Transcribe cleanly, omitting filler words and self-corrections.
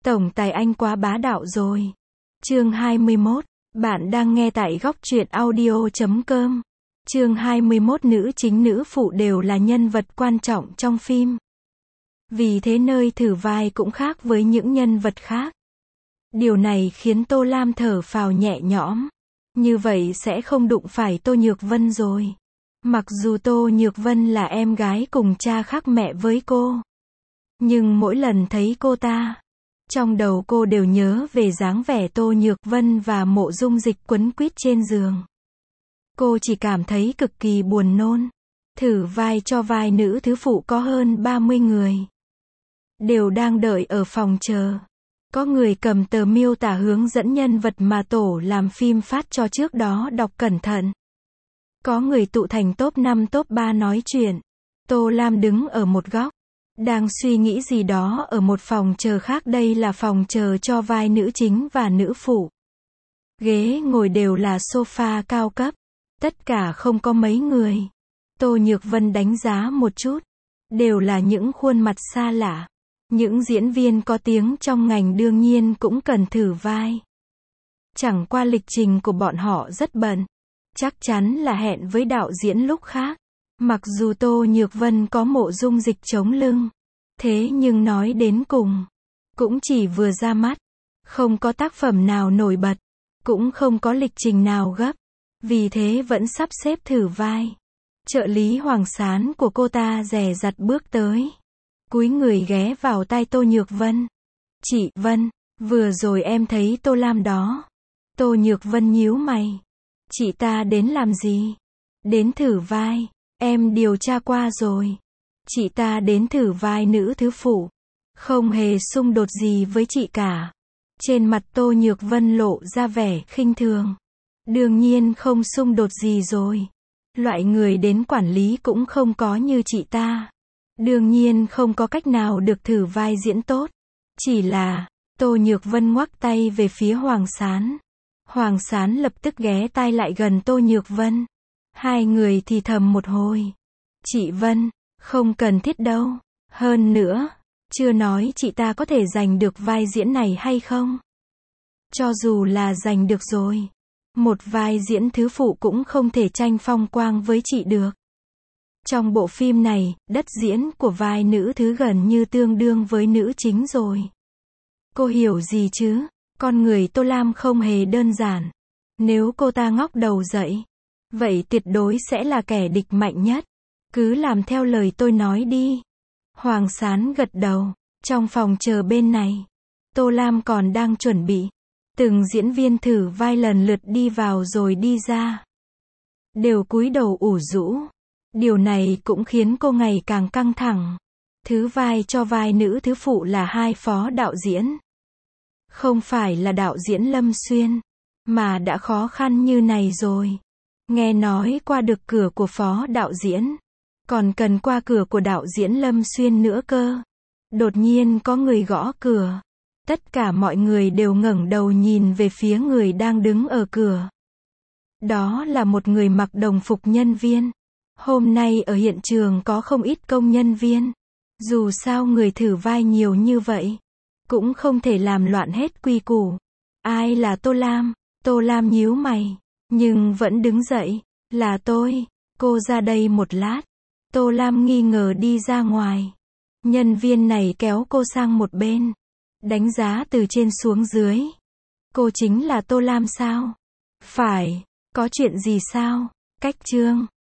Tổng tài anh quá bá đạo rồi. Chương 21. Bạn đang nghe tại góc truyện audio.com. Chương 21. Nữ chính nữ phụ đều là nhân vật quan trọng trong phim. Vì thế nơi thử vai cũng khác với những nhân vật khác. Điều này khiến Tô Lam thở phào nhẹ nhõm. Như vậy sẽ không đụng phải Tô Nhược Vân rồi. Mặc dù Tô Nhược Vân là em gái cùng cha khác mẹ với cô. Nhưng mỗi lần thấy cô ta, trong đầu cô đều nhớ về dáng vẻ Tô Nhược Vân và Mộ Dung Dịch quấn quýt trên giường. Cô chỉ cảm thấy cực kỳ buồn nôn. Thử vai cho vai nữ thứ phụ có hơn 30 người. Đều đang đợi ở phòng chờ. Có người cầm tờ miêu tả hướng dẫn nhân vật mà tổ làm phim phát cho trước đó đọc cẩn thận. Có người tụ thành top 5 top 3 nói chuyện. Tô Lam đứng ở một góc, đang suy nghĩ gì đó ở một phòng chờ khác. Đây là phòng chờ cho vai nữ chính và nữ phụ. Ghế ngồi đều là sofa cao cấp. Tất cả không có mấy người. Tô Nhược Vân đánh giá một chút. Đều là những khuôn mặt xa lạ. Những diễn viên có tiếng trong ngành đương nhiên cũng cần thử vai. Chẳng qua lịch trình của bọn họ rất bận. Chắc chắn là hẹn với đạo diễn lúc khác. Mặc dù Tô Nhược Vân có Mộ Dung Dịch chống lưng. Thế nhưng nói đến cùng, cũng chỉ vừa ra mắt. Không có tác phẩm nào nổi bật. Cũng không có lịch trình nào gấp. Vì thế vẫn sắp xếp thử vai. Trợ lý Hoàng Sán của cô ta dè dặt bước tới. Cúi người ghé vào tai Tô Nhược Vân. Chị Vân, vừa rồi em thấy Tô Lam đó. Tô Nhược Vân nhíu mày. Chị ta đến làm gì? Đến thử vai. Em điều tra qua rồi. Chị ta đến thử vai nữ thứ phụ. Không hề xung đột gì với chị cả. Trên mặt Tô Nhược Vân lộ ra vẻ khinh thường. Đương nhiên không xung đột gì rồi. Loại người đến quản lý cũng không có như chị ta. Đương nhiên không có cách nào được thử vai diễn tốt. Chỉ là, Tô Nhược Vân ngoắc tay về phía Hoàng Sán. Hoàng Sán lập tức ghé tai lại gần Tô Nhược Vân. Hai người thì thầm một hồi. Chị Vân, không cần thiết đâu. Hơn nữa, chưa nói chị ta có thể giành được vai diễn này hay không. Cho dù là giành được rồi, một vai diễn thứ phụ cũng không thể tranh phong quang với chị được. Trong bộ phim này, đất diễn của vai nữ thứ gần như tương đương với nữ chính rồi. Cô hiểu gì chứ? Con người Tô Lam không hề đơn giản. Nếu cô ta ngóc đầu dậy, vậy tuyệt đối sẽ là kẻ địch mạnh nhất. Cứ làm theo lời tôi nói đi. Hoàng Sán gật đầu. Trong phòng chờ bên này, Tô Lam còn đang chuẩn bị. Từng diễn viên thử vai lần lượt đi vào rồi đi ra. Đều cúi đầu ủ rũ. Điều này cũng khiến cô ngày càng căng thẳng. Thứ vai cho vai nữ thứ phụ là hai phó đạo diễn. Không phải là đạo diễn Lâm Xuyên, mà đã khó khăn như này rồi. Nghe nói qua được cửa của phó đạo diễn, còn cần qua cửa của đạo diễn Lâm Xuyên nữa cơ. Đột nhiên có người gõ cửa. Tất cả mọi người đều ngẩng đầu nhìn về phía người đang đứng ở cửa. Đó là một người mặc đồng phục nhân viên. Hôm nay ở hiện trường có không ít công nhân viên. Dù sao người thử vai nhiều như vậy, cũng không thể làm loạn hết quy củ. Ai là Tô Lam? Tô Lam nhíu mày, nhưng vẫn đứng dậy. Là tôi. Cô ra đây một lát. Tô Lam nghi ngờ đi ra ngoài. Nhân viên này kéo cô sang một bên. Đánh giá từ trên xuống dưới. Cô chính là Tô Lam sao? Phải. Có chuyện gì sao? Cách Trương.